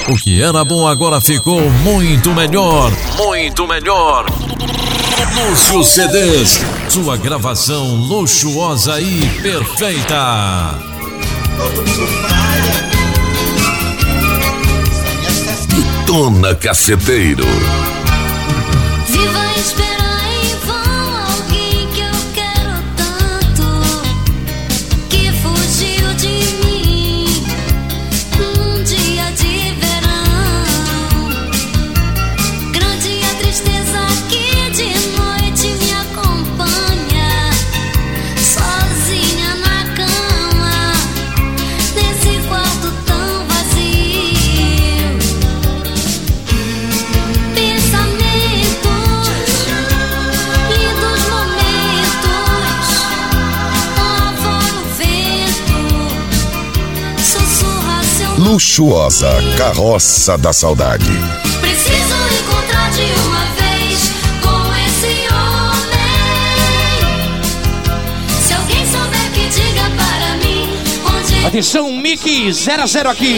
O que era bom agora ficou muito melhor. Muito melhor. Lúcio CDs. Sua gravação luxuosa e perfeita. Pitona Caceteiro. Viva esperar em vão alguém que eu quero tanto, que fugiu de mim num dia de verão. Grande a tristeza que de noite me acompanha, sozinha na cama, nesse quarto tão vazio. Pensamentos, lindos momentos, lá fora o vento sussurra seu nome. Luxuosa Carroça da Saudade. Preciso encontrar de uma vez com esse homem. Se alguém souber que diga para mim onde ele Atenção, Mickey 00 aqui.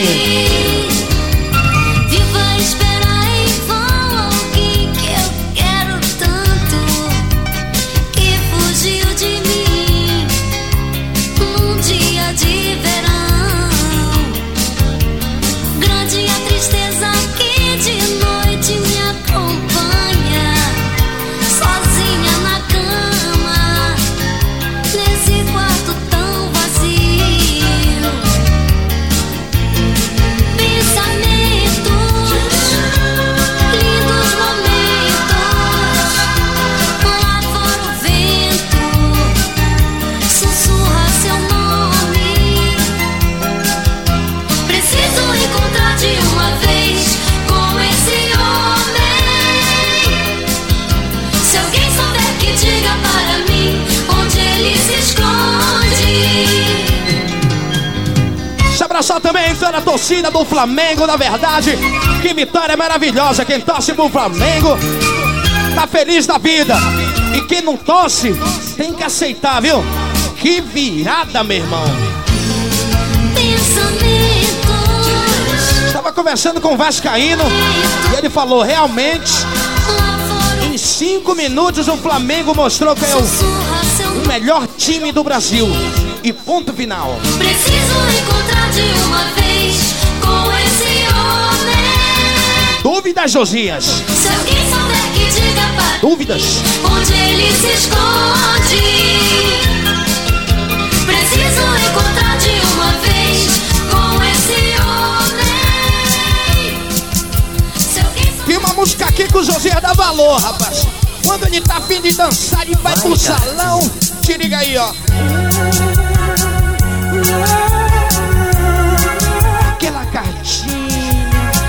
Viva esperar em vão alguém que eu quero tanto, que fugiu de mim num dia de verão. Grande a tristeza que de noite me acompanha, sozinha na cama, nesse quarto tão vazio. Pensamentos, lindos momentos, lá fora o vento sussurra seu nome. Preciso encontrar de uma vez com esse homem. Se alguém souber que diga para mim onde ele se esconde. Se abraçar também toda a torcida do Flamengo, na verdade. Que vitória maravilhosa. Quem torce pro Flamengo tá feliz da vida. E quem não torce tem que aceitar, viu? Que virada, meu irmão. Pensamentos, Estava conversando com o Vascaíno e ele falou, realmente, lá fora em 5 minutos o Flamengo mostrou que é sussurra seu o nome. melhor time do Brasil. E ponto final. Preciso encontrar de uma vez com esse homem. Dúvidas, Josias? Se alguém souber que diga para Dúvidas? onde ele se esconde. Preciso encontrar de uma vez com esse homem. Se alguém souber Tem uma música aqui que o Josias dá valor, rapaz. Quando ele tá a fim de dançar, ele vai pro salão. Te liga aí, ó. Aquela cartinha.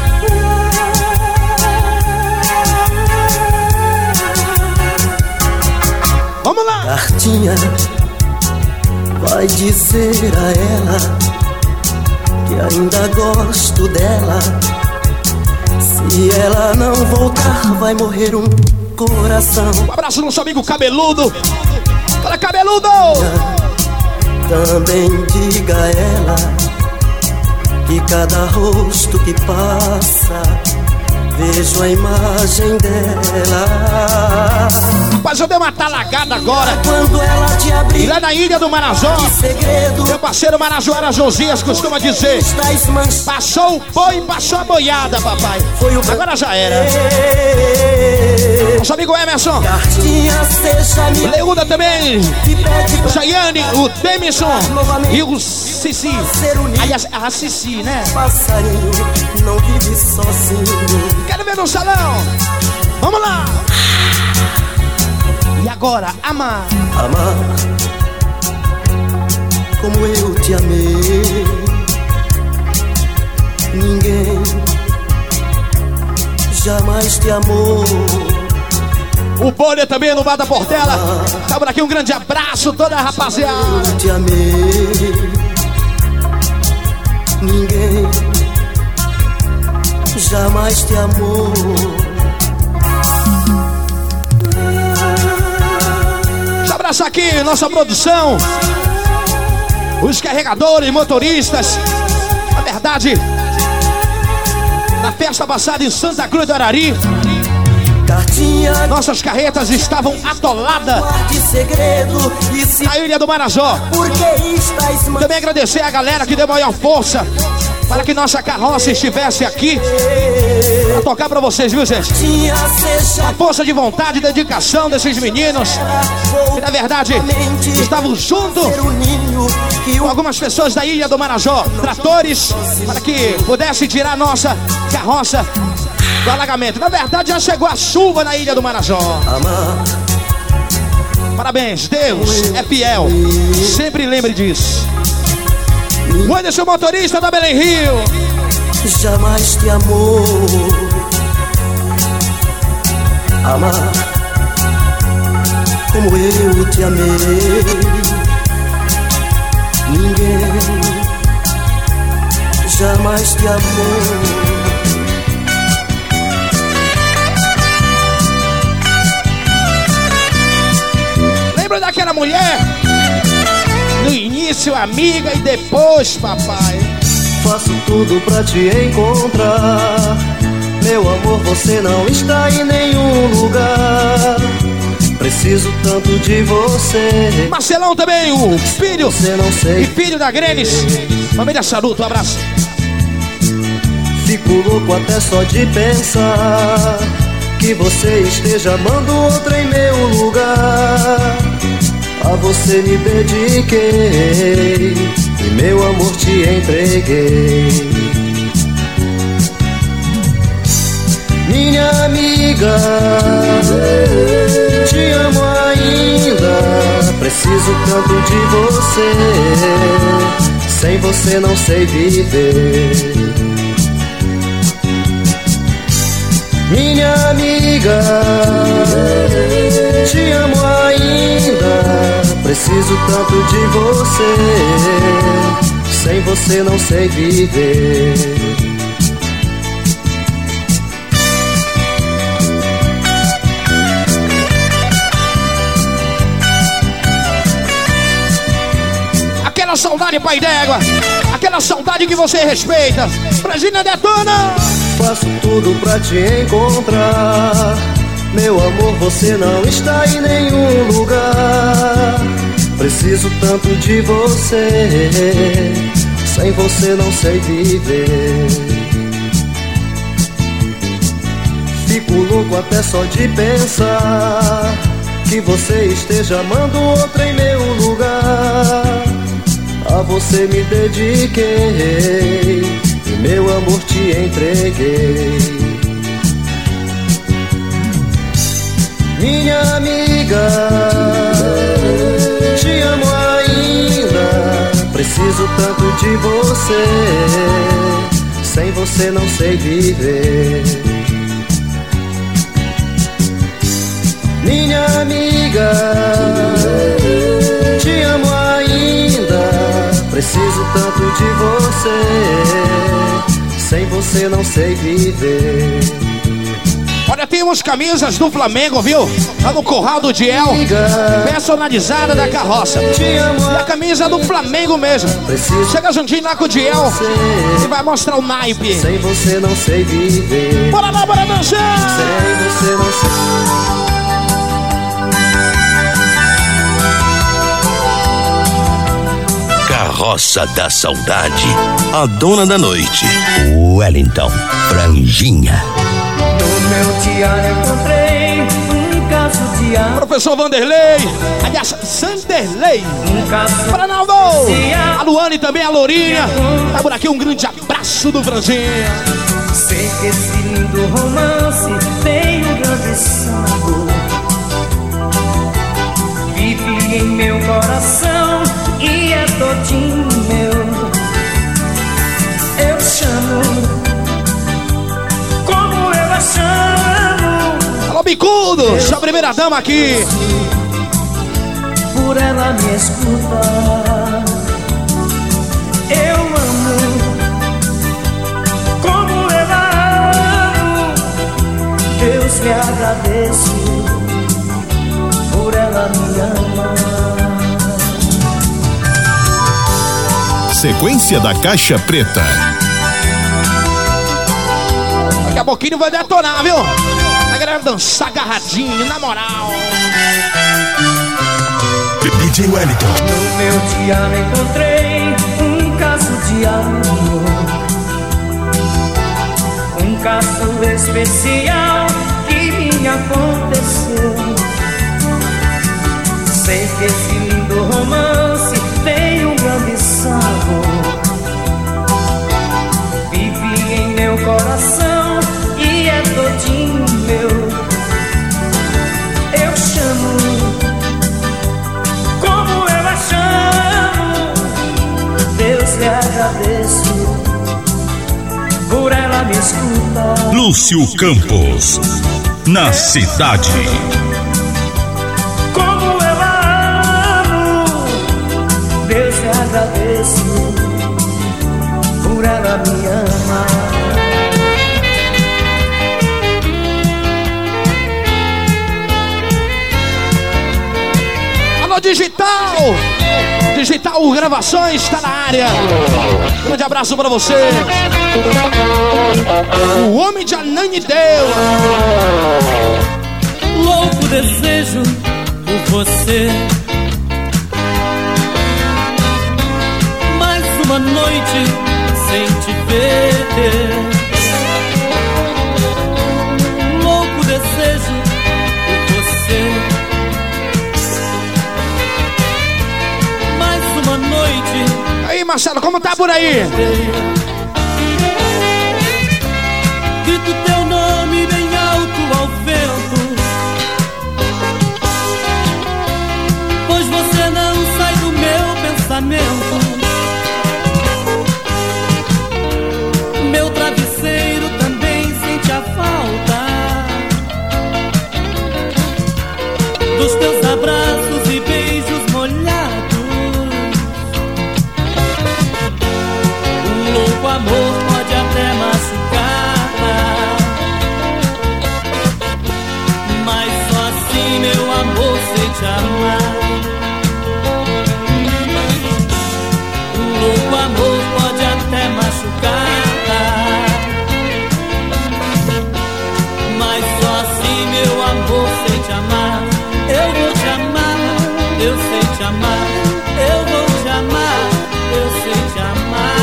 Vamos lá. Cartinha vai dizer a ela que ainda gosto dela. Se ela não voltar, vai morrer um coração. Um abraço no nosso amigo Cabeludo. Fala, Cabeludo! Também diga a ela que cada rosto que passa vejo a imagem dela. Rapaz, eu dei uma talagada agora. Quando ela te E abrir lá na ilha do Marajó, segredo meu parceiro Marajoara Josias costuma dizer: das manchas passou o boi, passou a boiada, papai. foi o Agora já era. Nosso amigo Emerson, Cartinha seja minha Leúda também, que pede pra Jaiane, o Demison e o Cici. Aliás, a Cici, né? passarinho, não vive sozinho. Quero ver no salão. Vamos lá. E agora, amar. Amar como eu te amei, ninguém jamais te amou. O Bolha também no Bar da Portela. Tá por aqui, um grande abraço, toda a rapaziada. Eu te amei, ninguém jamais te amou. Deixa eu abraçar aqui nossa produção, os carregadores, motoristas. Na verdade, Na festa passada em Santa Cruz do Arari, Cartinha nossas carretas estavam atoladas de segredo e se na Ilha do Marajó. porque estás Também agradecer a galera que deu maior força para que nossa carroça estivesse aqui pra tocar pra vocês, viu, gente? tinha seja A força de vontade e dedicação desses meninos que, na verdade, estavam junto o ninho que com o algumas pessoas da Ilha do Marajó, tratores, para que pudesse tirar a nossa carroça do alagamento. Na verdade, já chegou a chuva na Ilha do Marajó. amar Parabéns, Deus é fiel. Sempre lembre disso. O Anderson, motorista da Belém Rio. jamais te amou. Amar como eu te amei. Ninguém jamais te amou. Lembra daquela mulher? No início, amiga, e depois, papai. Faço tudo pra te encontrar. Meu amor, você não está em nenhum lugar. Preciso tanto de você. Marcelão também, o filho Você não e sei. filho da Grenes. Família Saluto, um abraço. Fico louco até só de pensar que você esteja amando outra em meu lugar. A você me dediquei e meu amor te entreguei. Minha amiga, te amo ainda. Preciso tanto de você. Sem você não sei viver. Minha amiga, te amo ainda. Preciso tanto de você. Sem você não sei viver. Aquela saudade, pai d'égua. Aquela saudade que você respeita. Brasília detona. Faço tudo pra te encontrar. Meu amor, você não está em nenhum lugar. Preciso tanto de você. Sem você não sei viver. Fico louco até só de pensar que você esteja amando outra em meu lugar. A você me dediquei e meu amor te entreguei. Minha amiga, te amo ainda. Preciso tanto de você. Sem você não sei viver. Minha amiga, te amo ainda. Preciso tanto de você. Sem você não sei viver. Olha, temos camisas do Flamengo, viu? Lá no Corral do Diel. Personalizada da carroça. Te amo E a camisa do Flamengo mesmo. Preciso Chega juntinho lá com o Diel e vai mostrar o naipe. sem você não sei viver. Bora lá, bora dançar! Sem você não sei. Carroça da Saudade, a dona da noite, Wellington Franjinha. No meu diário encontrei um caso de amor. Professor Vanderlei, aliás, Sanderlei. Um caso Fernaldo, a Luane também, a Lourinha. Tá por aqui um grande abraço do Franjinha. sei que esse lindo romance tem um grande sabor. Vive em meu coração e é todinho meu. Eu chamo como eu a chamo. Alô, Bicudo, sua primeira dama aqui. Por ela me escutar. Eu amo como eu a amo. Deus lhe agradeço por ela me amar. Sequência da Caixa Preta. a pouquinho vai detonar, viu? A galera dançar agarradinho, na moral. DJ Wellington. No meu diário encontrei um caso de amor, um caso especial que me aconteceu. Sei que esse lindo romance tem um grande sabor. Vive em meu coração e é todinho meu. Eu chamo como eu a chamo. Deus lhe agradeço por ela me escutar. Lúcio Campos, na cidade. Como eu a amo, Deus lhe agradeço por ela me amar. Alô, Digital! Digital Gravações está na área. Grande abraço pra você. O homem de Ananindeua. Louco desejo por você. Mais uma noite sem te ver. Louco desejo por você. Mais uma noite. Aí, Marcelo, como tá por aí? Grito teu nome bem alto ao vento, pois você não sai do meu pensamento. Meu travesseiro também sente a falta dos teus abraços e beijos molhados. Um louco amor pode até machucar, mas só assim, meu amor, sei te amar. Um louco amor pode até machucar, mas só assim, meu amor, sei te amar. Eu vou te amar, eu sei te amar. Eu vou te amar, eu sei te amar.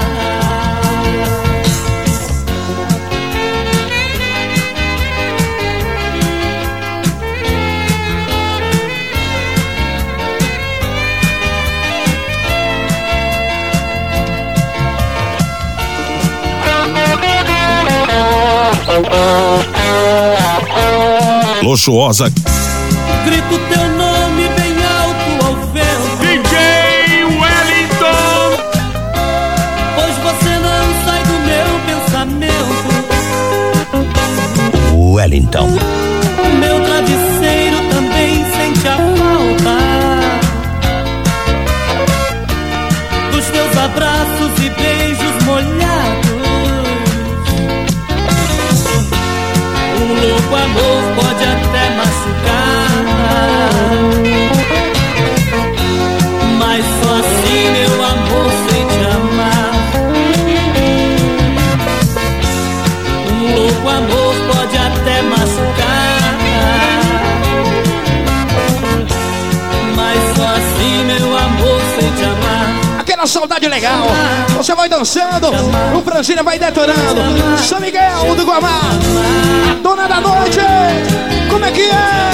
Luxuosa. Grito teu nome bem alto ao vento, DJ Wellington. pois você não sai do meu pensamento. Wellington. Meu travesseiro também sente a falta dos teus abraços e beijos molhados. Um louco amor pode até machucar, mas só assim, meu amor, sei te amar. Um louco amor pode até machucar, mas só assim, meu amor, sei te amar. Aquela saudade legal. Você vai dançando, o Frangina vai detonando. São Miguel do Guamá, a dona da noite. Como é que é?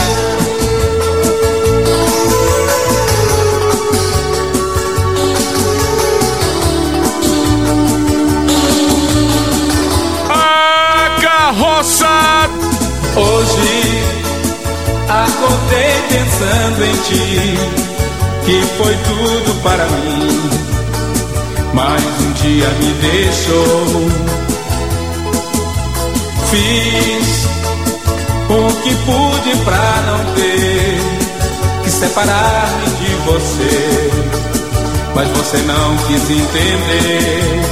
A carroça. Hoje acordei pensando em ti, que foi tudo para mim, mas um dia me deixou. Fiz o que pude pra não ter que separar-me de você, mas você não quis entender.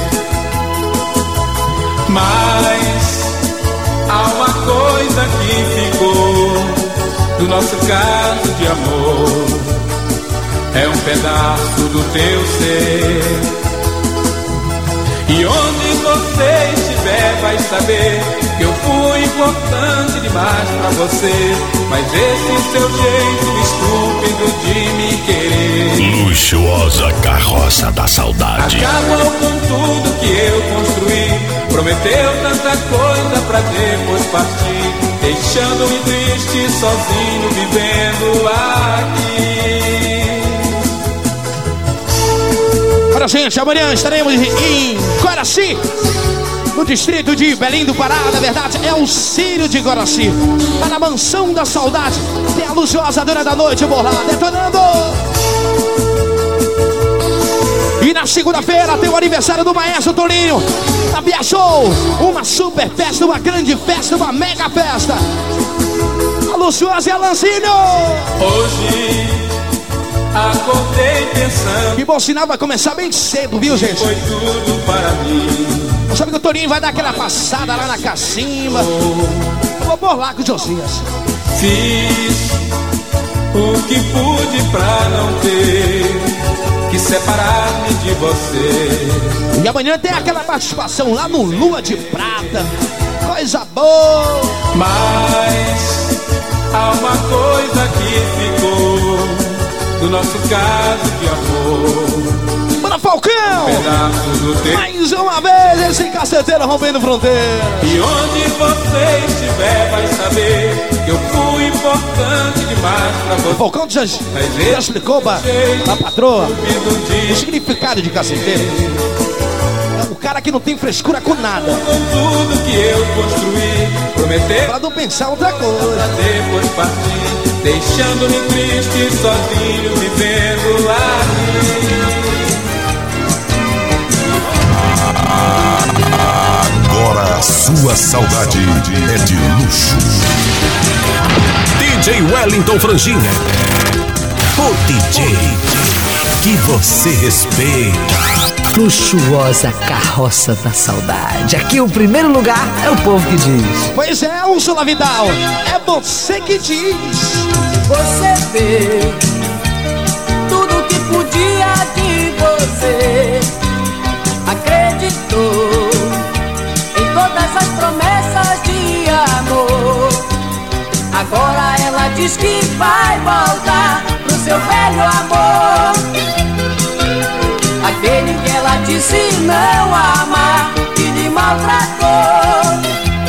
Mas há uma coisa que ficou do nosso caso de amor, é um pedaço do teu ser. E onde você estiver vai saber que eu fui importante demais pra você. Mas esse seu jeito estúpido de me querer, Luxuosa Carroça da Saudade, acabou com tudo que eu construí. Prometeu tanta coisa pra depois partir, deixando-me triste, sozinho, vivendo aqui. Olha, gente, amanhã estaremos em Coraci, no distrito de Belém do Pará. Na verdade, é o Círio de Coraci. Tá na Mansão da Saudade. Tem a luxuosa Dona da Noite por lá, detonando. E na segunda-feira tem o aniversário do Maestro Tolinho. Na Via Show, uma super festa, uma grande festa, uma mega festa. A luxuosa e a Lanzinho. Hoje acordei pensando Que bom sinal, vai começar bem cedo, viu, gente? foi tudo para mim. Sabe que o Toninho vai dar aquela passada lá na cacimba. Eu vou por lá com o Josias. Fiz o que pude pra não ter que separar-me de você. E amanhã tem aquela participação lá no Lua de Prata. Coisa boa. Mas há uma coisa que ficou do nosso caso de amor. Bora, Falcão! Pedaço do tempo. Mais uma vez esse caceteiro rompendo fronteira. E onde você estiver vai saber que eu fui importante demais pra O você. Falcão já explicou pra patroa o significado de caceteiro. É o cara que não tem frescura com nada. Com tudo que eu construí, prometeu Pra não pensar outra coisa. pra depois partir, deixando-me triste, sozinho, vivendo aqui. Agora a sua saudade é de luxo. DJ Wellington Franjinha, o DJ que você respeita. Luxuosa Carroça da Saudade. Aqui o primeiro lugar é o povo que diz. Pois é, Úrsula Vidal, é você que diz. Você vê tudo que podia de você. Acreditou em todas as promessas de amor. Agora ela diz que vai voltar pro seu velho amor. Aquele que ela disse não amar, que lhe maltratou.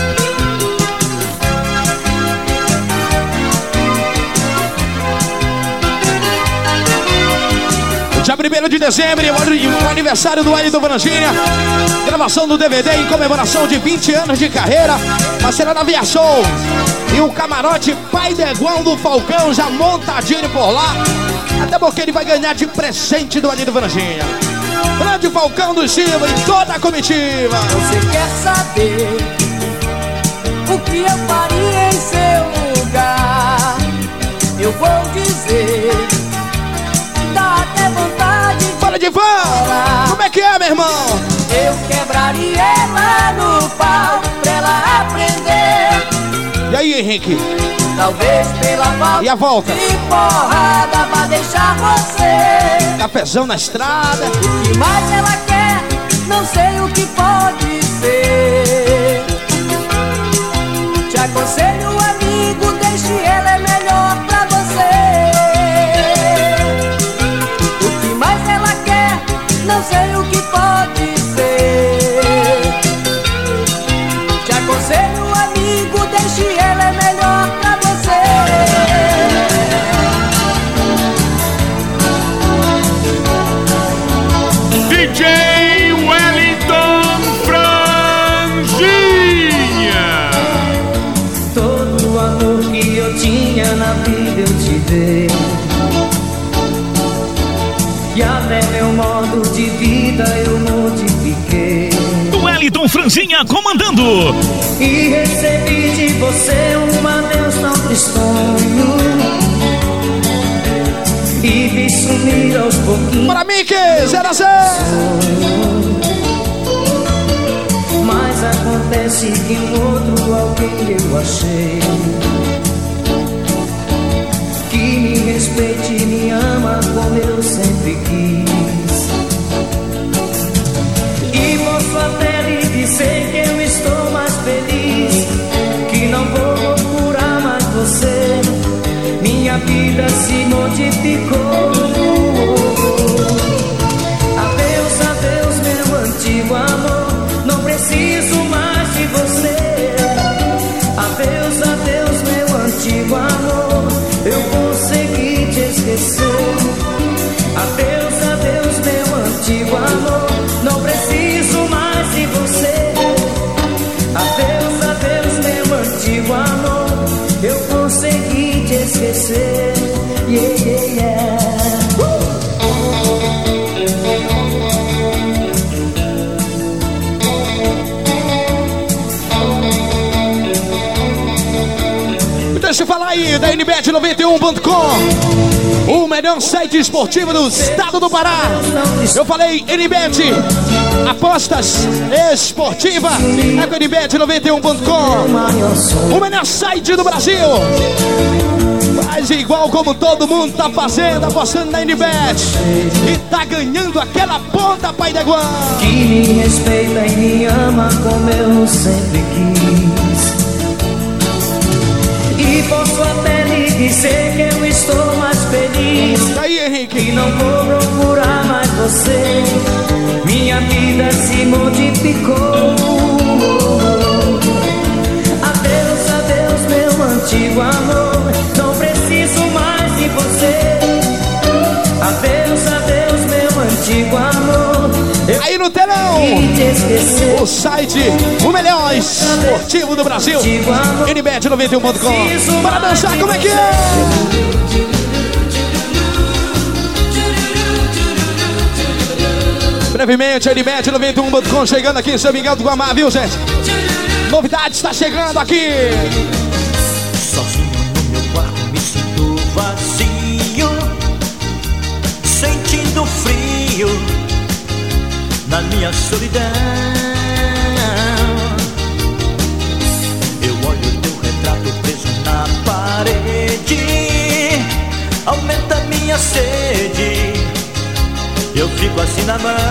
Dia 1º de dezembro, o aniversário do Wellington Franjinha. Gravação do DVD em comemoração de 20 anos de carreira. Vai ser lá na Via Show. E o camarote Pai Deguão do Falcão já montadinho por lá. Até porque ele vai ganhar de presente do Wellington Franjinha. Grande Falcão do Silva e toda a comitiva. Você quer saber o que eu faria em seu lugar? Eu vou dizer, dá até vontade de Fala de fã! Como é que é, meu irmão? Eu quebraria ela no pau pra ela aprender. E aí, Henrique? Talvez pela falta E a volta? de porrada pra deixar você. Cafezão na estrada. O que mais ela quer, não sei o que pode ser. Te aconselho, amigo, deixe ela, é melhor pra você. O que mais ela quer, não sei o que pode ser. Te aconselho, amigo, deixe ela, é melhor pra você. DJ Wellington Franjinha. Todo o amor que eu tinha na vida eu te dei, e até meu modo de vida eu modifiquei. Wellington Franjinha comandando. E recebi de você um adeus tão tristonho, e vi sumir aos pouquinhos. Para Mickey, 0 a 0. Mas acontece que um outro alguém eu achei, que me respeite e me ama como eu sempre quis. E posso aí da NBet91.com, o melhor site esportivo do estado do Pará. Eu falei NBet, apostas esportiva, é com NBet91.com, o melhor site do Brasil. Faz igual como todo mundo tá fazendo, apostando na NBet, e tá ganhando aquela ponta, pai da Guan. Que me respeita e me ama como eu sempre quis. E posso até lhe dizer que eu estou mais feliz. E aí, Henrique? E não vou procurar mais você. Minha vida se multiplicou. Adeus, adeus, meu antigo amor. Não preciso mais de você. Adeus, adeus, meu antigo amor. Aí no telão, o site, o melhor esportivo do Brasil, NBet91.com. Para dançar, como é que é? Brevemente, a NBet91.com chegando aqui em São Miguel do Guamá, viu, gente? Novidade está chegando aqui. Sozinho no meu quarto me sinto vazio, sentindo frio na minha solidão. Eu olho teu retrato preso na parede, aumenta minha sede, eu fico assim na mão.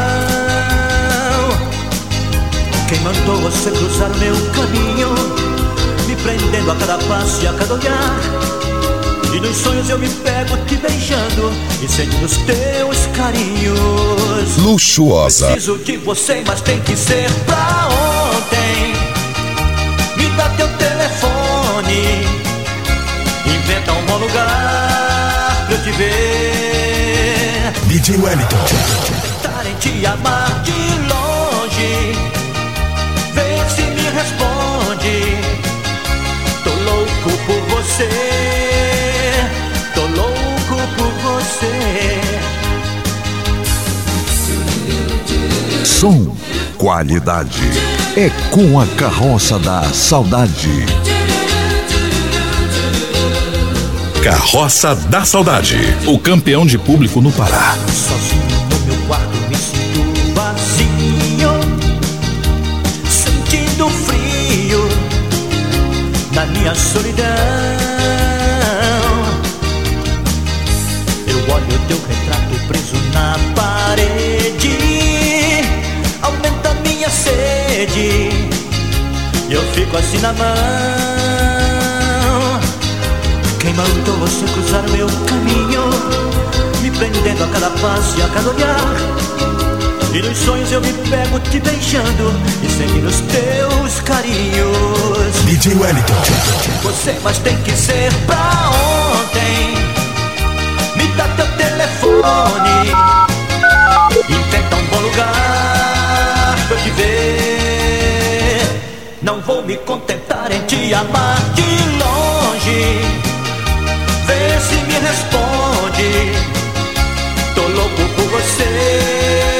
Quem mandou você cruzar o meu caminho, me prendendo a cada passo e a cada olhar? E nos sonhos eu me pego te beijando e sentindo os teus carinhos. Luxuosa. Preciso de você, mas tem que ser pra ontem. Me dá teu telefone, inventa um bom lugar pra eu te ver. DJ Wellington. Tentar em te amar de longe, vê se me responde. Tô louco por você, tô louco por você. Som, qualidade. É com a Carroça da Saudade. Carroça da Saudade, o campeão de público no Pará. Sozinho no meu quarto me sinto vazio, sentindo frio na minha solidão. Eu olho teu retrato preso na parede, aumenta minha sede, eu fico assim na mão. Quem mandou você cruzar meu caminho, me prendendo a cada passo e a cada olhar? E nos sonhos eu me pego te beijando e sentindo os teus carinhos. DJ Wellington. Você, mas tem que ser pra ontem. Me dá teu telefone, inventa um bom lugar pra eu te ver. Não vou me contentar em te amar de longe, vê se me responde. Tô louco por você.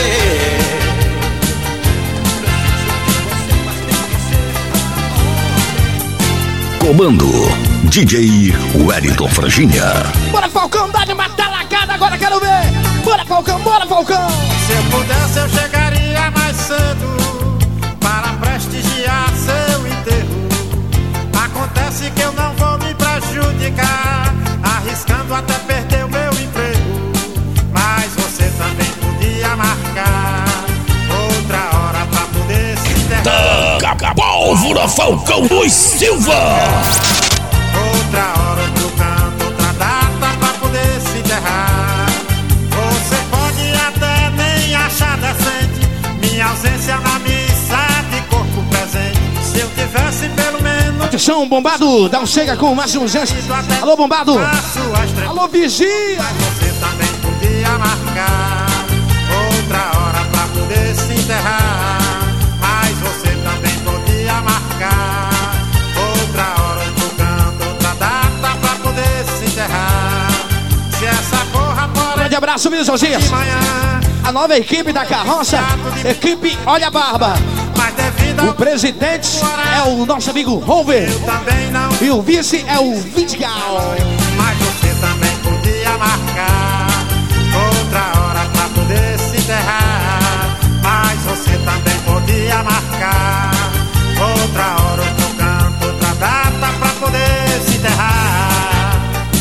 Comando DJ Wellington Franjinha. Bora, Falcão, dá de matar lacada, agora quero ver. Bora, Falcão, bora, Falcão. Se eu pudesse eu chegaria mais cedo para prestigiar seu enterro. Acontece que eu não vou me prejudicar, arriscando até perder o meu emprego. Mas você também podia marcar outra hora pra poder se enterrar. Taca pólvora, Falcão Luiz Silva. Outra hora, outro canto, outra data pra poder se enterrar. Você pode até nem achar decente minha ausência na missa de corpo presente. Se eu tivesse pelo menos... Atenção, Bombado, dá um chega com o Márcio Urgência. Alô, Bombado. Alô, Vigia. Mas você também podia marcar outra hora pra poder se enterrar. Mas você também podia marcar outra hora, outro canto, outra data pra poder se enterrar. Se essa porra pode... Grande abraço, viu, Josias? A nova equipe da Carroça, equipe Olha a Barba. O presidente é o nosso amigo Rover. E o vice é o Vidigal. Mas você também podia marcar outra hora pra poder se enterrar. Mas você também podia marcar outra hora, outro canto, outra data pra poder se enterrar.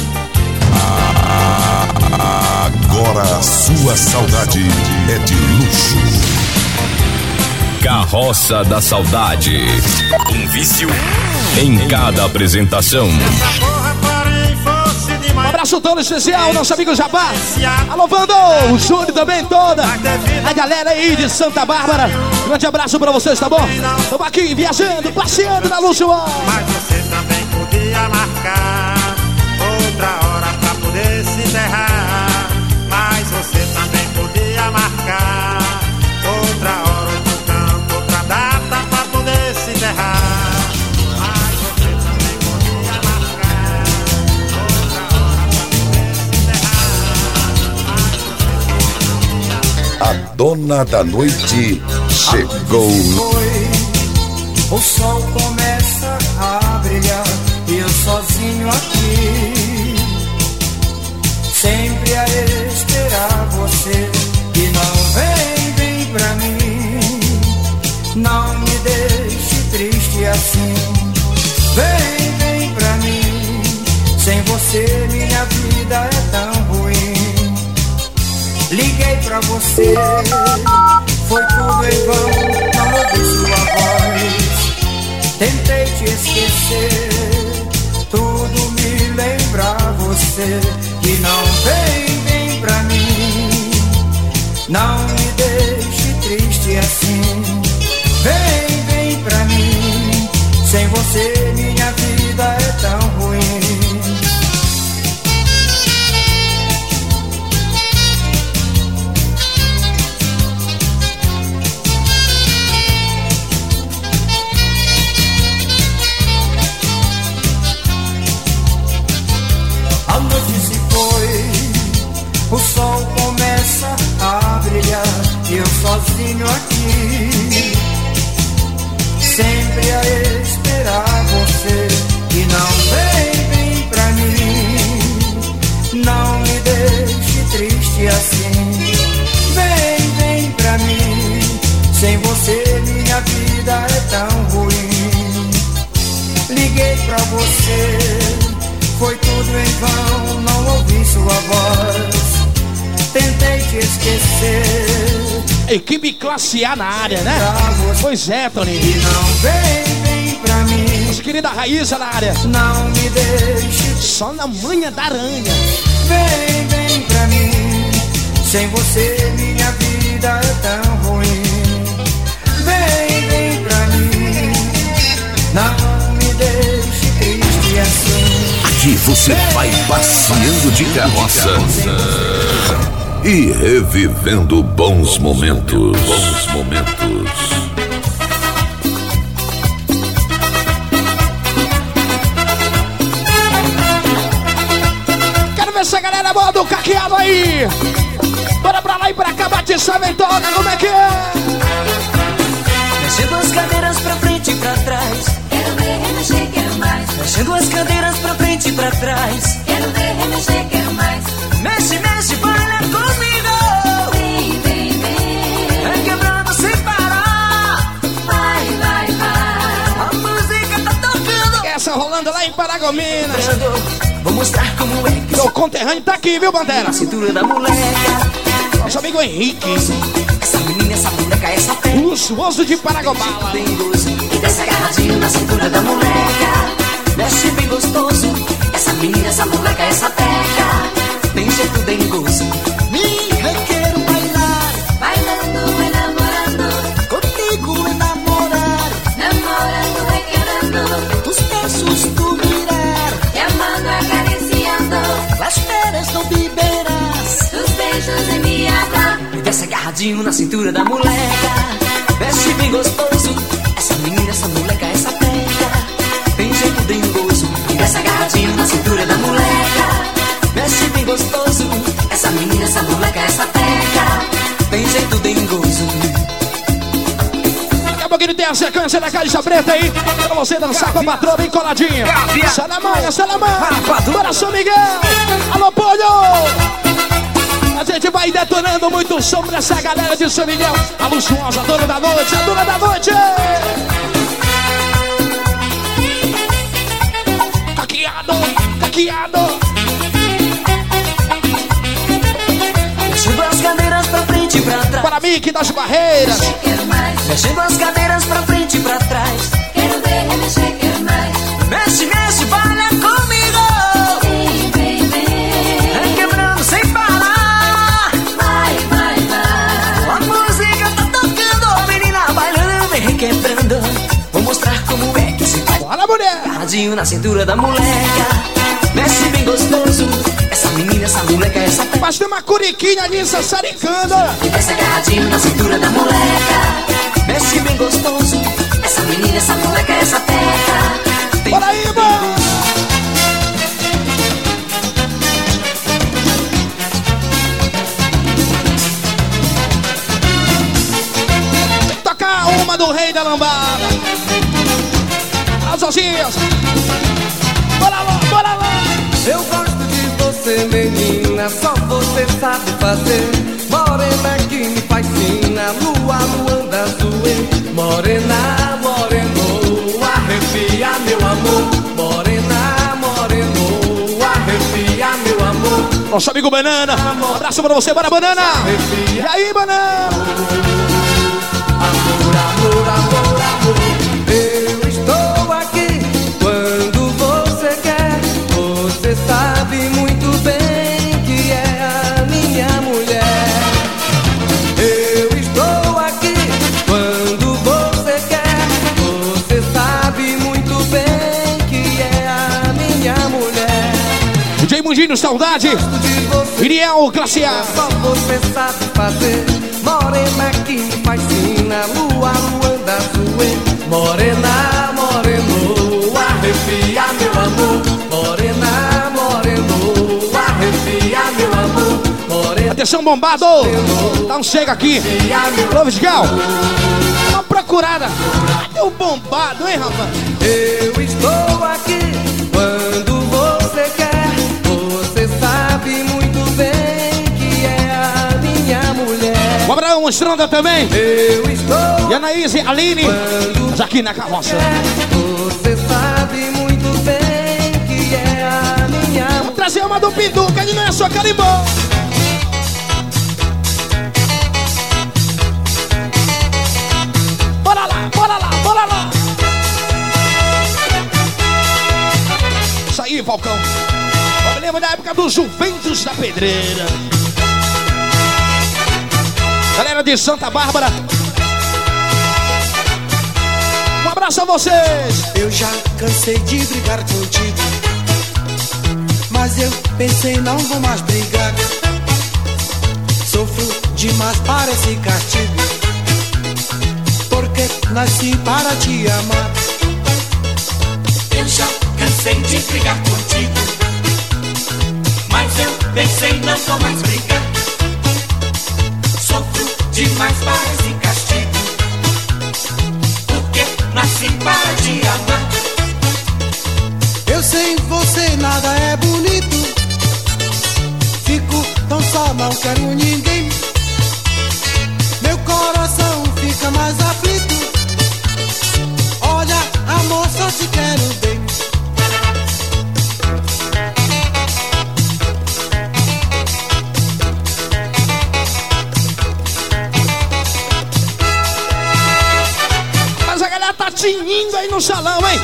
Agora a sua saudade é de luxo. Carroça da Saudade. Um vício em cada apresentação. Um abraço todo especial, nosso amigo Jabá. Alô, Vando, o Júlio também, toda a galera aí de Santa Bárbara. Grande abraço pra vocês, tá bom? Estamos aqui viajando, passeando na luxuosa. Mas você também podia marcar outra hora pra poder se enterrar. Mas você também podia marcar outra hora, outro canto, outra data pra poder se enterrar. Mas você também podia marcar outra hora pra poder se enterrar. A dona da noite chegou. O sol começa a brilhar e eu sozinho aqui, sempre a esperar você. E não vem pra mim, não me deixe triste assim. Vem pra mim, sem você minha vida é tão ruim. Liguei pra você, foi tudo em vão, não ouvi sua voz. Tentei te esquecer, tudo me lembra você. E não vem pra mim, não me deixe triste assim. Vem pra mim, sem você minha vida é tão ruim. A noite se foi, o sol começa a brilhar e eu sozinho aqui, sempre a esperar você. E não vem pra mim, não me deixe triste assim. Vem pra mim, sem você minha vida é tão ruim. Liguei pra você, foi tudo em vão, não ouvi sua voz. Tentei te esquecer. Equipe classe A na área, né? Pois é, Toninho. E não vem pra mim, nossa querida Raíssa na área. não me deixe só na manha da aranha. Vem pra mim, sem você minha vida é tão ruim. Vem pra mim, não me deixe triste assim. Aqui você vai passeando de carroça e revivendo bons momentos. Bons momentos. Quero ver essa galera boa do caqueado aí. Bora pra lá e pra cá, bate essa ventosa, como é que é? Mexendo as cadeiras pra frente e pra trás. Quero ver, remexer, quero mais. Mexendo as cadeiras pra frente e pra trás. Quero ver, remexer, quero mais. Mexe, mexe, baila comigo. Vem, vem, vem. Vem quebrando sem parar. Vai, vai, vai. A música tá tocando. Essa rolando lá em Paragominas. Vou mostrar como é que meu conterrâneo tá aqui, viu, Bandeira? a cintura da moleca. Nosso amigo Henrique. Essa menina, essa moleca, essa pé. Luxuoso de Paragobala. E desce agarradinho na cintura da moleca. Mexe bem gostoso. Essa menina, essa moleca, essa peca. Tem jeito bem gozo. Minha, quero bailar. Bailando, enamorando. Contigo enamorar. Namorando, requerendo. Tus besos tu mirar. Te amando, acariciando. Las peras não beberás. Tus beijos em minha boca. E desce agarradinho na cintura da moleca. Mexe bem gostoso. Essa menina, essa moleca, essa peca. Tem jeito bem gozo. E desce agarradinho na cintura da moleca. Mexe bem gostoso. Essa menina, essa moleca, essa peca. Tem jeito bem gozo. Daqui a pouquinho a sequência da caixa preta aí, pra você dançar com a patroa bem coladinha. Salamanha, bora São Miguel. Alô, Polho. A gente vai detonando muito som pra essa galera de São Miguel. A luxuosa, a dona da noite, a dona da noite. Caqueado. Mexendo as cadeiras pra frente e pra trás. Para Mickey das Barreiras. Mexendo as cadeiras pra frente e pra trás. Quero ver, mexer, quer mais. Mexe, mexe, baila comigo. Vem, vem, vem. É quebrando sem parar. Vai, vai, vai. A música tá tocando, menina bailando, me requebrando. Vou mostrar como é que se faz. Bora, mulher. Agarradinho na cintura da moleca. Mexe bem gostoso. Essa menina, essa moleca, essa pé. Mas tem uma curiquinha ali sassaricando. E desce agarradinho na cintura da moleca. Mexe bem gostoso. Essa menina, essa moleca, essa peca. Bora aí, mano. Tocar uma do rei da lambada. As osinhas. Bora lá, bora lá. Eu gosto de você, menina, só você sabe fazer. Morena que me fascina, lua, luanda azul. Morena, moreno, arrepia meu amor. Morena, moreno, arrepia meu amor. Nosso amigo Banana, um abraço pra você, bora Banana. E aí, Banana? Amor, amor, amor, amor. Eu estou aqui quando você quer. Você sabe muito bem que é a minha mulher. Eu estou aqui quando você quer. Você sabe muito bem que é a minha mulher. DJ Mundinho, saudade. Iriel, classe A. Só você sabe fazer. Morena que me fascina, lua, luanda azul. Morena, moreno, arrepia meu amor. Morena, moreno, arrepia meu amor. Morena. Atenção, bombado. Dá um chega aqui. Ô, Vidigal. Dá uma procurada. Cadê o bombado, hein, rapaz? Eu estou aqui quando você quer. Você sabe muito bem que é a minha mulher. O Abraão Estranda também. Eu estou e a Anaíse, Aline, aqui na carroça. Você sabe muito bem que é a minha. Vou trazer uma do Pinduca, ele não é só carimbó. Bora lá, bora lá, bora lá. Isso aí, Falcão. Eu me lembro da época dos Juventus da Pedreira. Galera de Santa Bárbara, um abraço a vocês. Eu já cansei de brigar contigo, mas eu pensei não vou mais brigar. Sofro demais para esse castigo, porque nasci para te amar. Eu já cansei de brigar contigo, mas eu pensei não vou mais brigar. Sofro demais para esse castigo, porque nasci para te amar. Eu sem você nada é bonito, fico tão só, não quero ninguém. Meu coração fica mais aflito. Olha, amor, só te quero bem. Mas a galera tá tinindo aí no salão, hein?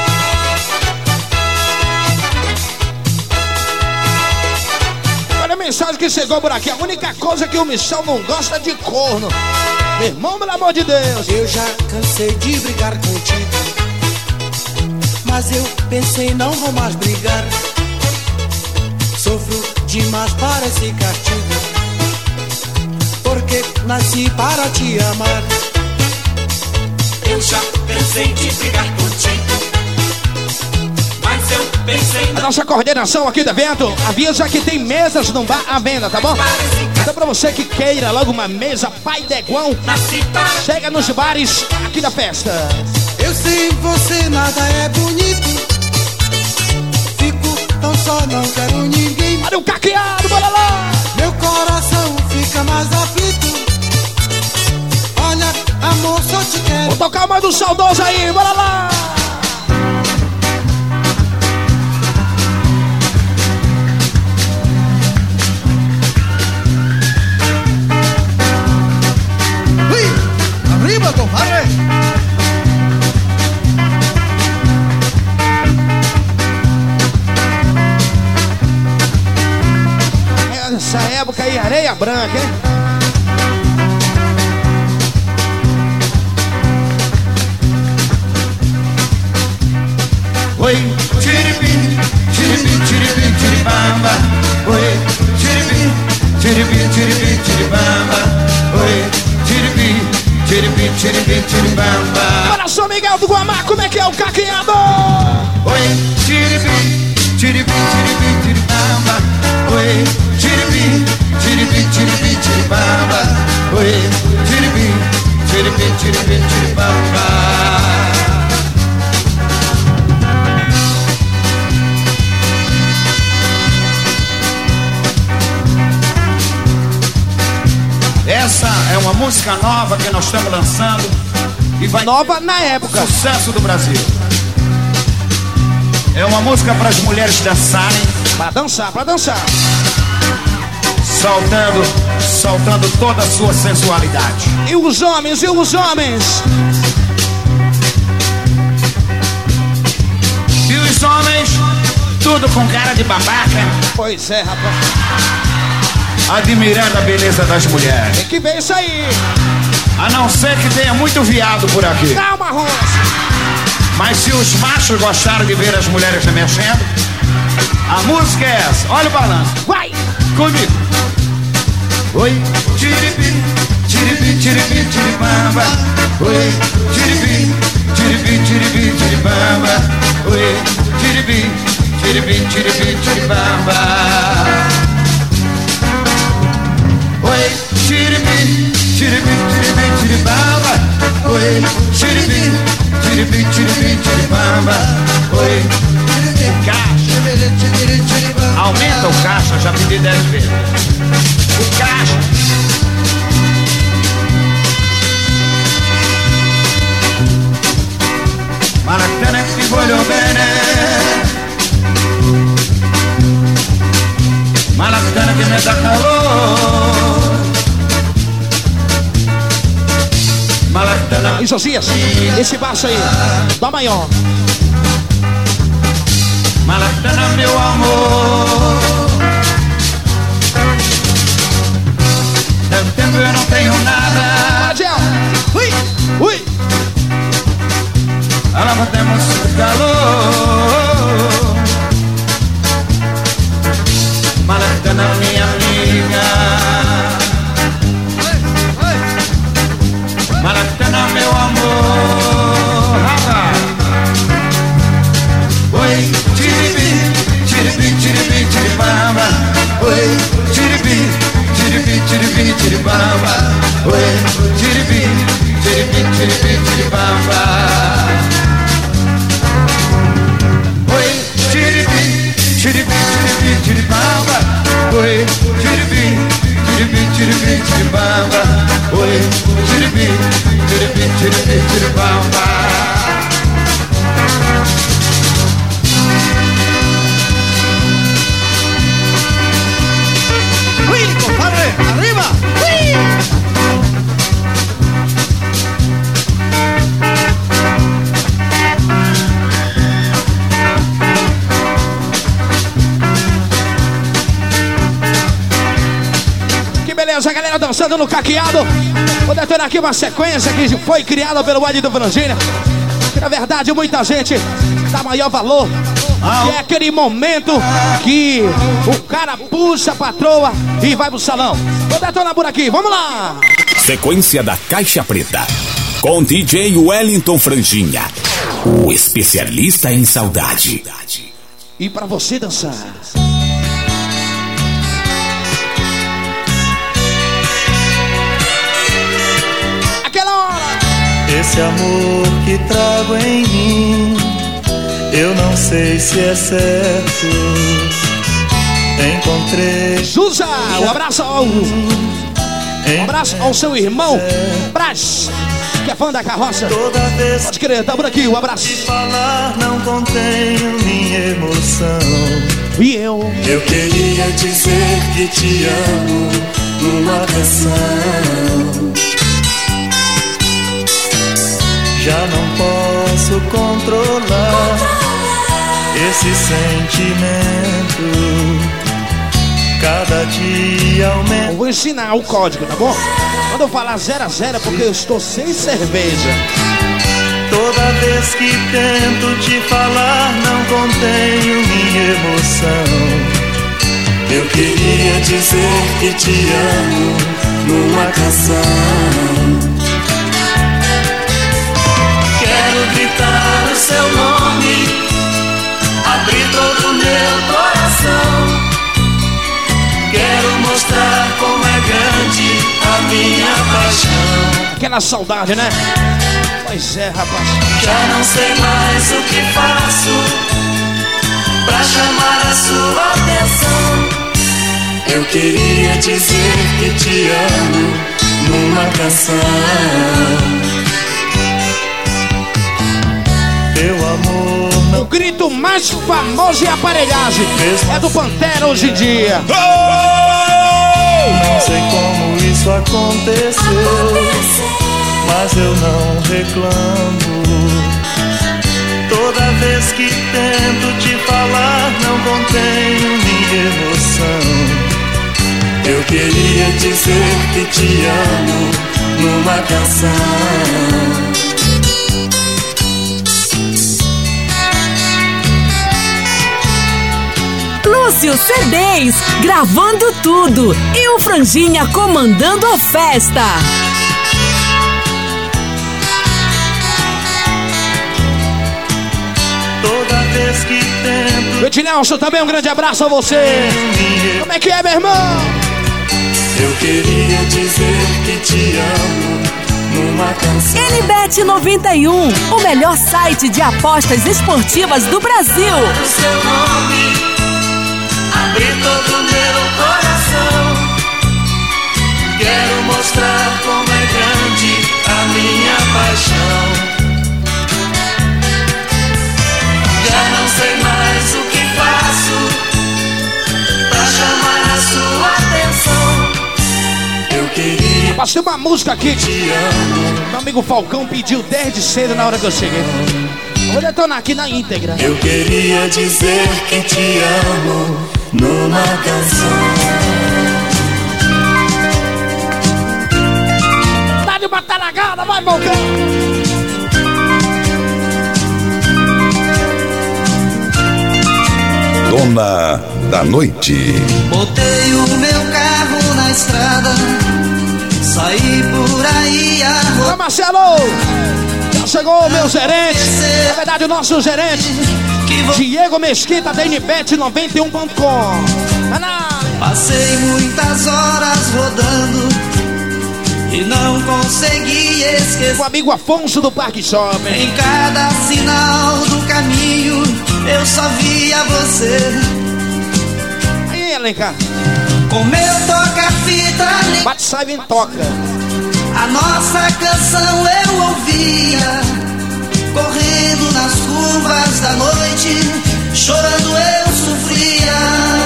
Olha a mensagem que chegou por aqui. A única coisa que o Michel não gosta é de corno. Meu irmão, pelo amor de Deus. Eu já cansei de brigar contigo, mas eu pensei não vou mais brigar. Sofro demais para esse castigo, porque nasci para te amar. Eu já cansei de brigar contigo, mas Mas eu pensei A nossa coordenação aqui do evento avisa que tem mesas no bar à venda, tá bom? Então pra você que queira logo uma mesa Pai Deguão, chega nos bares aqui da festa. Eu sem você nada é bonito. Fico tão só, não quero ninguém. Olha o caqueado, bora lá! Meu coração fica mais aflito. Olha, amor, só te quero. Vou tocar mais do saudoso aí, bora lá! Arriba, compadre! Essa época aí, areia branca, hein? Oi, tiribi, tiribi, tiribi, tiribamba. Oi, tiribi, tiribi, tiribi, tiribamba. Oi, tiribi, tiribi, tiribi, tiribamba. Olha só, Miguel do Guamá, como é que é o caqueado? Oi, tiribi, tiribi, tiribi, tiribamba. Oi, tiribi, tiribi, tiribi, tiribamba. Oi, tiribi, tiribi, tiribi, tiribamba. Essa é uma música nova que nós estamos lançando e vai nova na época. Sucesso do Brasil. É uma música para as mulheres dançarem. Pra dançar, pra dançar. Saltando toda a sua sensualidade. E os homens, e os homens? E os homens, tudo com cara de babaca. Pois é, rapaz. Admirando a beleza das mulheres. Tem que ver isso aí. A não ser que tenha muito viado por aqui. Calma, Rosa. Mas se os machos gostaram de ver as mulheres se mexendo, a música é essa. Olha o balanço. Vai! Comigo. Oi, tiribi, tiribi, tiribi, tiribamba. Oi, tiribi, tiribi, tiribi, tiribamba. Oi, tiribi, tiribi, tiribi, tiribamba. Oi, tiribi, tiribi, tiribi, tiribamba. Oi, tiribi, tiribi, tiribi, tiribamba. Oi, tiribi, caixa. Aumenta o caixa, já pedi 10 vezes. O caixa. Maracana ti voglio bene. Maracana che mi dà calor. Maracana. Isso assim, esse baixo aí, dá maior. Maracana, meu amor. Tanto tempo eu não tenho nada. Ui, ui. Ela batemos calor. Maracana, minha amiga. Maracana, meu amor. Oi, tiribi, tiribi, tiribi, tiribamba. Oi, tiribi, tiribi, tiribi, tiribamba. Oi, tiribi, tiribi, tiribi, tiribamba. Oi, tiribi, tiribi, tiribi, tiribamba. Oi, tiribi, tiribi, tiribi, tiribamba. Oi, tiribi, tiribi, tiribi, tiribamba. Arriba! Que beleza, a galera dançando no caqueado. Vou detonar aqui uma sequência que foi criada pelo Wellington Franzinha. Que na verdade muita gente dá maior valor. Que é aquele momento que o cara puxa a patroa e vai pro salão. Vou detonar por aqui, vamos lá! Sequência da Caixa Preta. Com DJ Wellington Franzinha, o especialista em saudade. e pra você dançar. Aquela hora. Esse amor que trago em mim, eu não sei se é certo. Encontrei. Suza, um abraço ao seu irmão Brás, que é fã da carroça. Toda vez pode crer, tá por aqui, um abraço. De falar não contenho minha emoção. E eu queria dizer que te amo numa canção. Já não posso controlar esse sentimento. Cada dia aumenta. Eu vou ensinar o código, tá bom? Quando eu falar 0 a 0 é porque eu estou sem cerveja. Toda vez que tento te falar, não contenho minha emoção. Eu queria dizer que te amo numa canção. Quero gritar o seu nome, abrir todo o meu coração. Quero mostrar como é grande a minha paixão. Aquela saudade, né? Pois é, rapaz. Já não sei mais o que faço pra chamar a sua atenção. Eu queria dizer que te amo numa canção. Teu amor não... O grito mais famoso e aparelhagem é do Pantera hoje em dia. Não sei como isso aconteceu, mas eu não reclamo. Toda vez que tento te falar, não contenho minha emoção. Eu queria dizer que te amo numa canção. Lúcio CDs, gravando tudo. E o Franjinha comandando a festa. Toda vez que tento. Ednelson, também um grande abraço a você. Como é que é, meu irmão? Eu queria dizer que te amo numa canção. NBet 91, o melhor site de apostas esportivas do Brasil. O seu nome, abrir todo o meu coração. Quero mostrar como é grande a minha paixão. Já não sei mais o que faço pra chamar a sua atenção. Eu queria. Passei uma música aqui. Meu amigo Falcão pediu desde cedo na hora que eu cheguei. Vou detonar aqui na íntegra. Eu queria dizer que te amo numa canção. Tá de batalhagada, vai Falcão. Dona da Noite. Botei o meu carro na estrada, saí por aí a Ô Marcelo, já chegou o meu gerente. Na verdade o nosso gerente Diego Mesquita da NBet 91.com. Passei muitas horas rodando e não consegui esquecer. O amigo Afonso do Parque Shopping. Em cada sinal do caminho eu só via você. Aí, Elencar. Com meu toca-fita, bate, sai, vem, toca. A nossa canção eu ouvia, correndo nas curvas da noite, chorando eu sofria.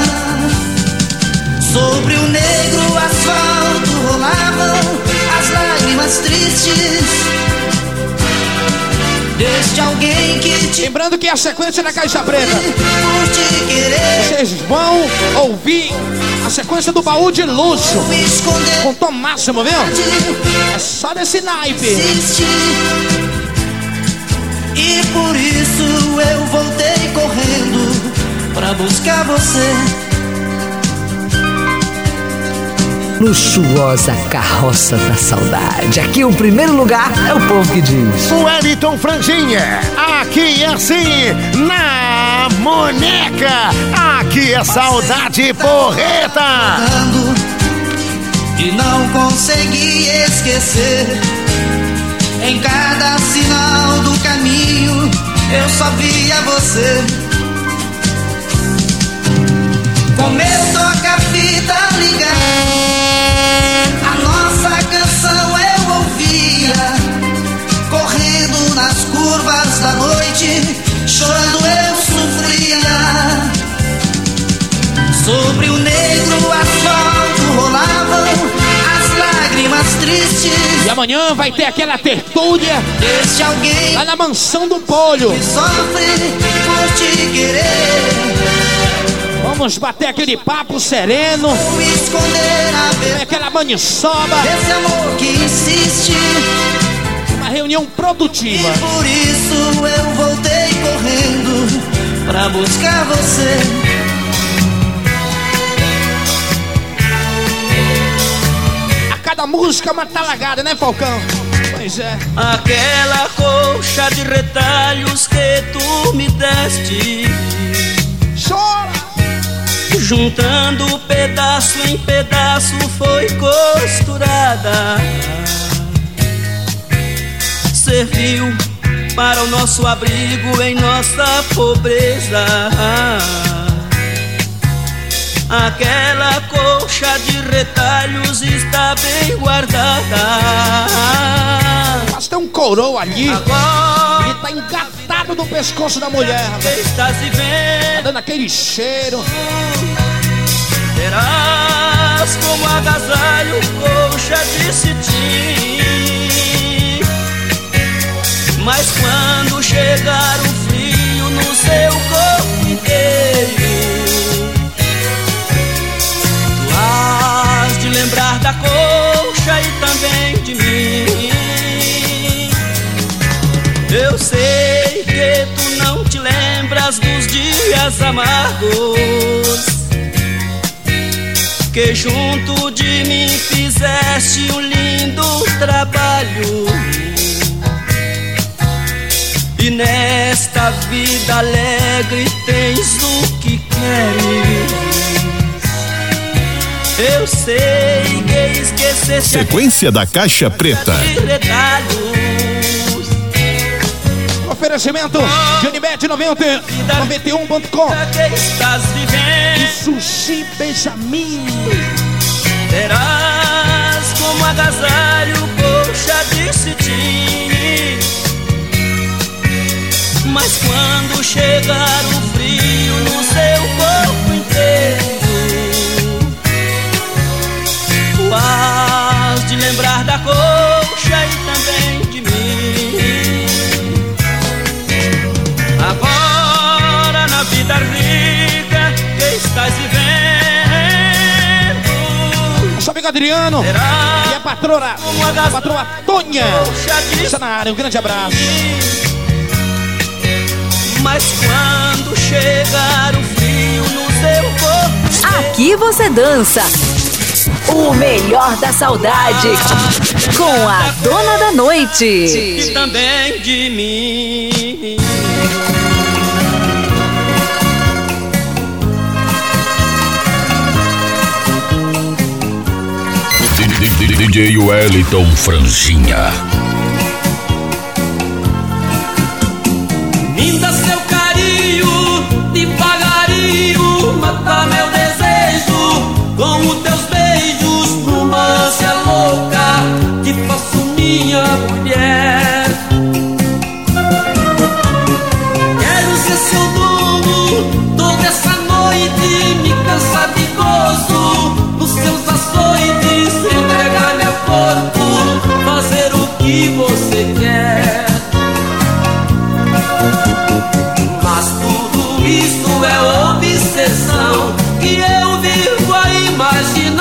Sobre o negro asfalto rolavam as lágrimas tristes deste alguém que te... Lembrando que a sequência da Caixa Preta, por te querer, vocês vão ouvir a sequência do Baú de Luxo com Tom Máximo, viu? É só desse naipe. E por isso eu voltei correndo pra buscar você. luxuosa carroça da saudade. Aqui o primeiro lugar é o povo que diz. O Wellington Franzinha, aqui é assim, na Moneca, aqui é saudade porreta. E não consegui esquecer. Em cada sinal do caminho eu só via você. Com meu toca-fita ligado, a nossa canção eu ouvia. Correndo nas curvas da noite, chorando eu sofria. Sobre o negro asfalto rolavam as lágrimas tristes. E amanhã vai ter aquela tertúlia lá na mansão do Polho. Que sofre por te querer. Vamos bater aquele papo sereno. Vou esconder a verdade. Aquela maniçoba. Esse amor que insiste. Uma reunião produtiva. E por isso eu voltei correndo pra buscar você. Cada música é uma talagada, né, Falcão? Pois é. Aquela colcha de retalhos que tu me deste, chora! Juntando pedaço em pedaço foi costurada. Serviu para o nosso abrigo em nossa pobreza. Aquela colcha de retalhos está bem guardada. Mas tem um coroa ali. Agora que tá engatado no pescoço da mulher. Estás vivendo, tá dando aquele cheiro. Terás como agasalho colcha de cetim. Mas quando chegar o frio no seu corpo inteiro, hás de lembrar da colcha e também de mim. Eu sei que tu não te lembras dos dias amargos, que junto de mim fizeste um lindo trabalho. E nesta vida alegre tens o que queres. Eu sei que esqueceste. Sequência da Caixa Preta. Oferecimento de Unimed 91.com e Sushi Benjamin. Terás como agasalho colcha de cetim. Mas quando chegar o frio no seu corpo inteiro, hás de lembrar da colcha e também de mim. Agora na vida rica que estás vivendo, nosso amigo Adriano e a patroa Tônia está na área, um grande abraço. Mas quando chegar o frio no seu corpo, aqui você dança o melhor da saudade com a Dona da Noite. E também de mim. DJ Wellington Franzinha. Linda seu carinho, devagarinho, mata meu desejo. Com os teus beijos, numa ânsia louca, te faço minha mulher. Quero ser seu dono toda essa noite, me cansar de gozo nos seus açoites, entregar meu corpo, fazer o que você quer. Mas tudo isso é obsessão que eu vivo a imaginar.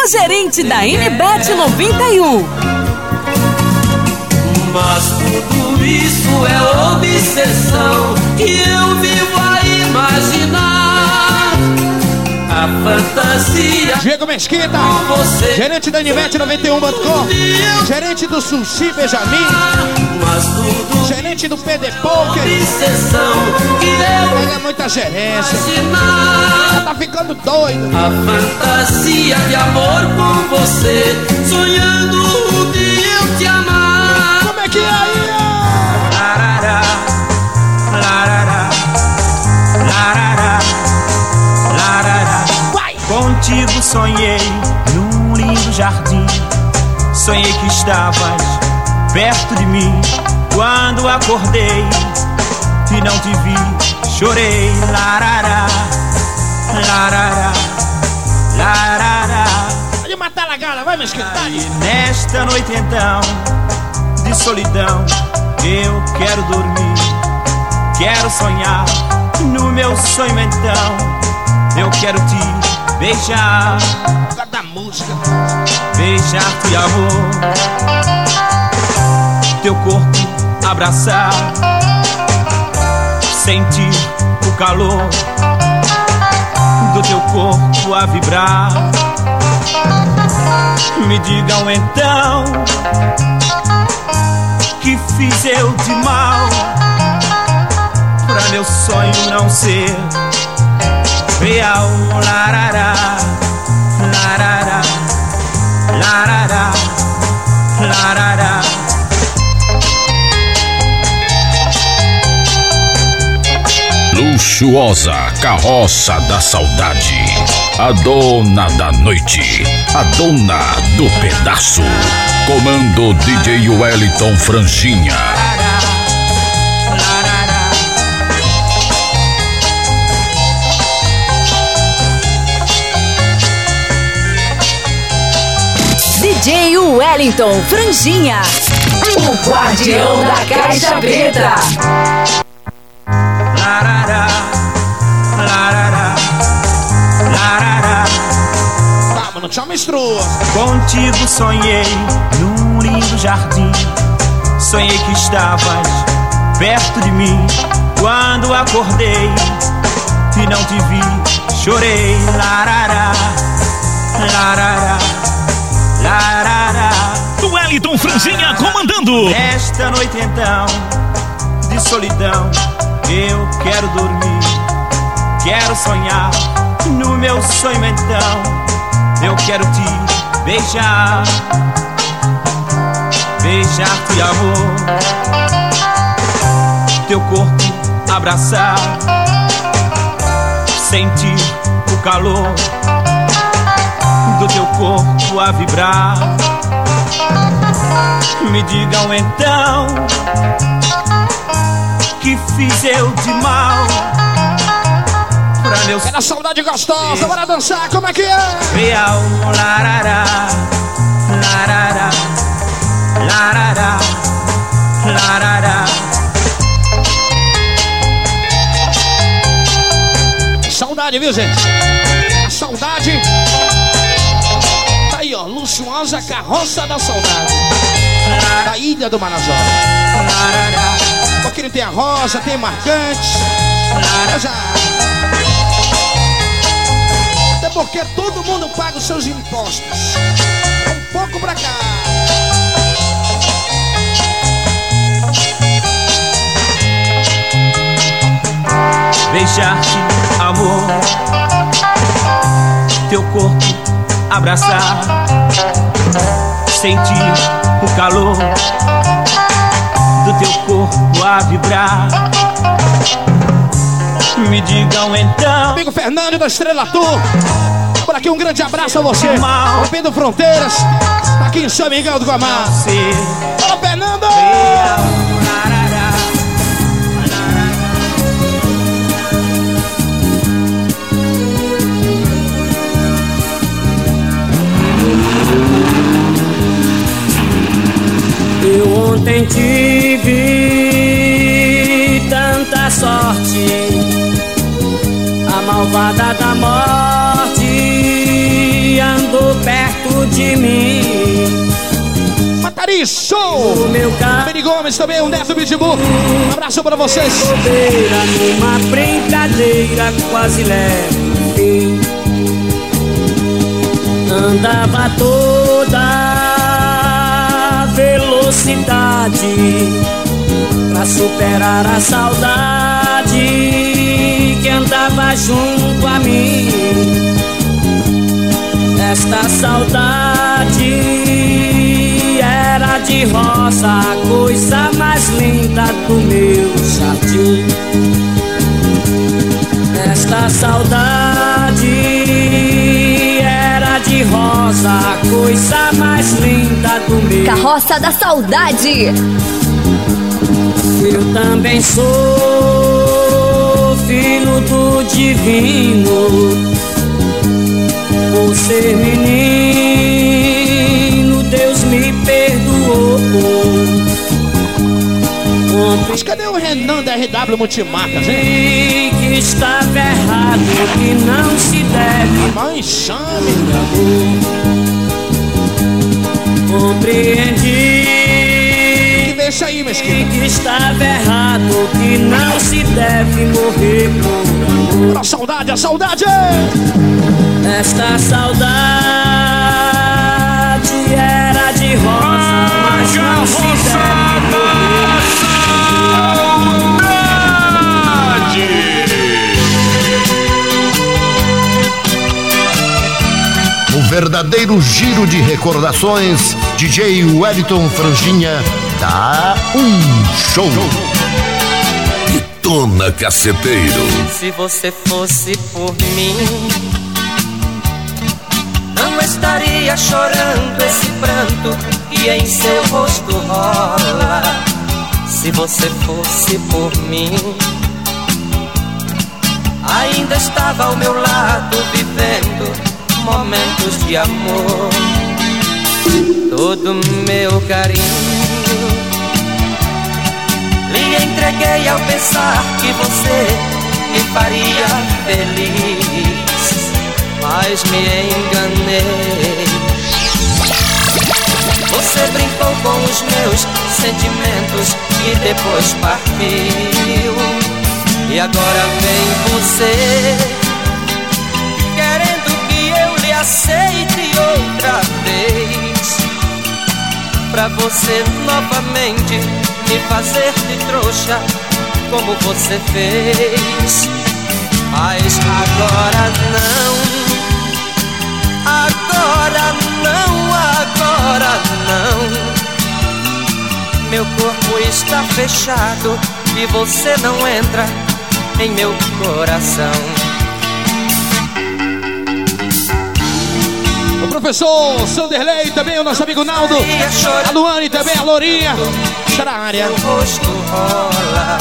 o gerente da NBet 91. Mas tudo isso é obsessão que eu vivo a imaginar. A fantasia. Diego Mesquita, você, gerente da NBet91.com, gerente do Sushi Benjamin, gerente do PD Poker. Pega muita gerência. Já tá ficando doido. A fantasia de amor com você, sonhando um dia eu te amar. Como é que é aí? Larará, larará, larará, larará. Contigo sonhei num lindo jardim. Sonhei que estavas perto de mim. Quando acordei e não te vi, chorei. Larará, larará, larará. Pode matar a gala, vai me esquentar. E nesta noite então de solidão eu quero dormir, quero sonhar. No meu sonho então eu quero te beijar, da música, beijar-te e amor, teu corpo abraçar, sentir o calor do teu corpo a vibrar. Me digam então, que fiz eu de mal pra meu sonho não ser real. Larará, larará, larará, larará. Luxuosa Carroça da Saudade, a dona da noite, a dona do pedaço. Comando DJ Wellington Franjinha. DJ Wellington Franjinha, o guardião da Caixa Preta. Larará, larará, larará. Calma, não te menstrua. Contigo sonhei num lindo jardim. Sonhei que estavas perto de mim. Quando acordei e não te vi, chorei. Larará, larará, larará. Wellington Franjinha comandando. Esta noite então de solidão eu quero dormir, quero sonhar. No meu sonho então eu quero te beijar, beijar-te amor, teu corpo abraçar, sentir o calor do teu corpo a vibrar. Me digam então, que fiz eu de mal pra meu sonho. É na saudade gostosa, bora dançar, como é que é? Real, larará, larará, larará, larará. Saudade, viu, gente? Saudade. Tá aí, ó, luxuosa Carroça da Saudade, da Ilha do Marajó. Porque ele tem a rosa, tem marcante. Até porque todo mundo paga os seus impostos. Um pouco pra cá. Beijar-te, amor, teu corpo abraçar, sentir o calor do teu corpo a vibrar. Me digam então, amigo Fernando da Estrela Tour, por aqui um grande abraço a você. Rompendo fronteiras, aqui em São Miguel do Guamá. Fala, Fernando! Eu ontem tive tanta sorte, a malvada da morte que andou perto de mim. Matari, show! O meu carro Beni Gomes também, o Neto Pitbull. Um abraço pra vocês. bobeira, numa brincadeira quase leve no fim. Andava toda velocidade pra superar a saudade que andava junto a mim. Esta saudade era de rosa, a coisa mais linda do meu jardim. Esta saudade era de rosa, a coisa mais linda do meu. Carroça da Saudade. Eu também sou filho do divino. Por ser menino, Deus me perdoou. Mas cadê o Renan da RW Multimarcas, hein? Que estava errado, que não se deve. Mãe, chame. Compreendi. Deixa aí, mesquinha. Que estava errado, que não se deve morrer por amor. A saudade, a saudade! Esta saudade era de rosa, mas não se deve morrer. O verdadeiro giro de recordações, DJ Wellington Franjinha dá um show. Detona Caceteiro. Se você fosse por mim, não estaria chorando esse pranto que em seu rosto rola. Se você fosse por mim, ainda estava ao meu lado vivendo momentos de amor. Todo meu carinho lhe entreguei ao pensar que você me faria feliz, mas me enganei. Você brincou com os meus sentimentos e depois partiu. E agora vem você querendo que eu lhe aceite outra vez, pra você novamente me fazer de trouxa como você fez. Mas agora não, agora não, agora não. Meu corpo está fechado e você não entra em meu coração. O professor Sanderley, também o nosso amigo Naldo, a Luane também, a Lourinha, está na área. Meu rosto rola.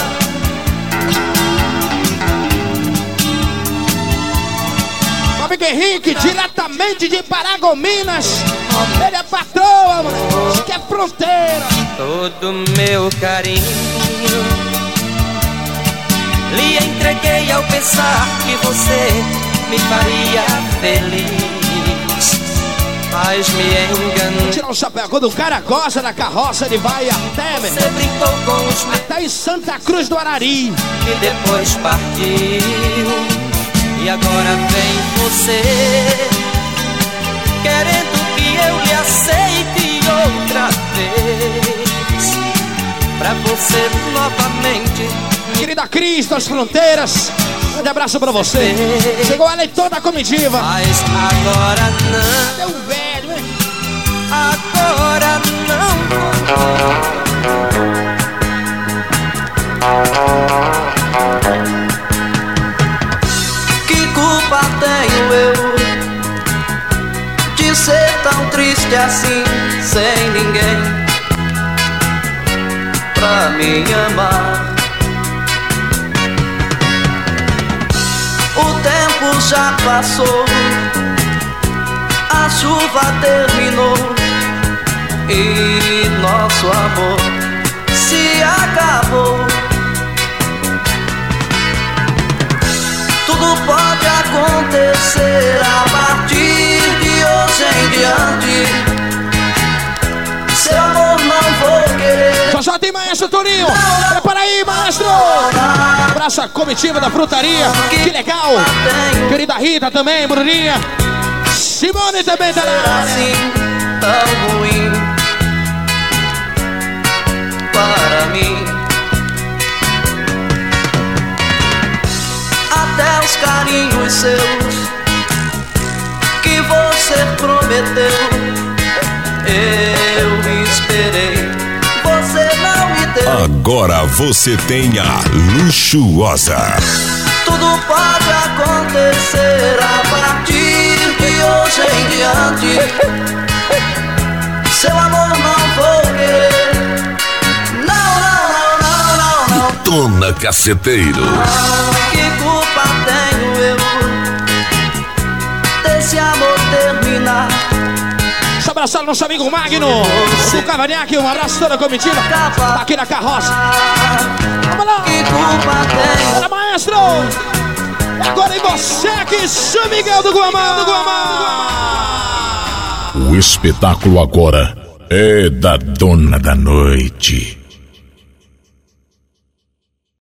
Meu amigo Henrique, diretamente de Paragominas, ele é patroa, mano, que é fronteira. Todo meu carinho lhe entreguei ao pensar que você me faria feliz, mas me enganou. Tirar o chapéu, quando o cara gosta da carroça, ele vai até, meu. Você brincou com os meus, até em Santa Cruz do Arari, e depois partiu. E agora vem você querendo que eu lhe aceite outra vez, pra você novamente. Querida Cris das Fronteiras, um grande abraço pra você. Chegou ela em toda a comitiva. Mas agora não. É um velho, hein? Agora não. Que culpa tenho eu de ser tão triste assim, sem ninguém pra me amar? O tempo já passou, a chuva terminou e nosso amor se acabou. Tudo pode acontecer a partir de Paulinho. Prepara aí, maestro. Abraço a comitiva da frutaria. Que legal. Querida Rita também, Bruninha. Simone também tá lá. Tão ruim para mim. Até os carinhos seus que você prometeu, eu esperei, você não me deu. Agora você tem a luxuosa. Tudo pode acontecer a partir de hoje em diante. Seu amor não vou querer. Não. Dona Caceteiro. Que culpa tenho eu desse amor terminar? Deixa eu abraçar o nosso amigo Magno do Cavanhaque, um abraço toda a comitiva. Tá aqui na carroça. Vamos lá. Que culpa tenho? Bora, maestro. E agora em você aqui, São Miguel do Guamá. O espetáculo agora é da Dona da Noite.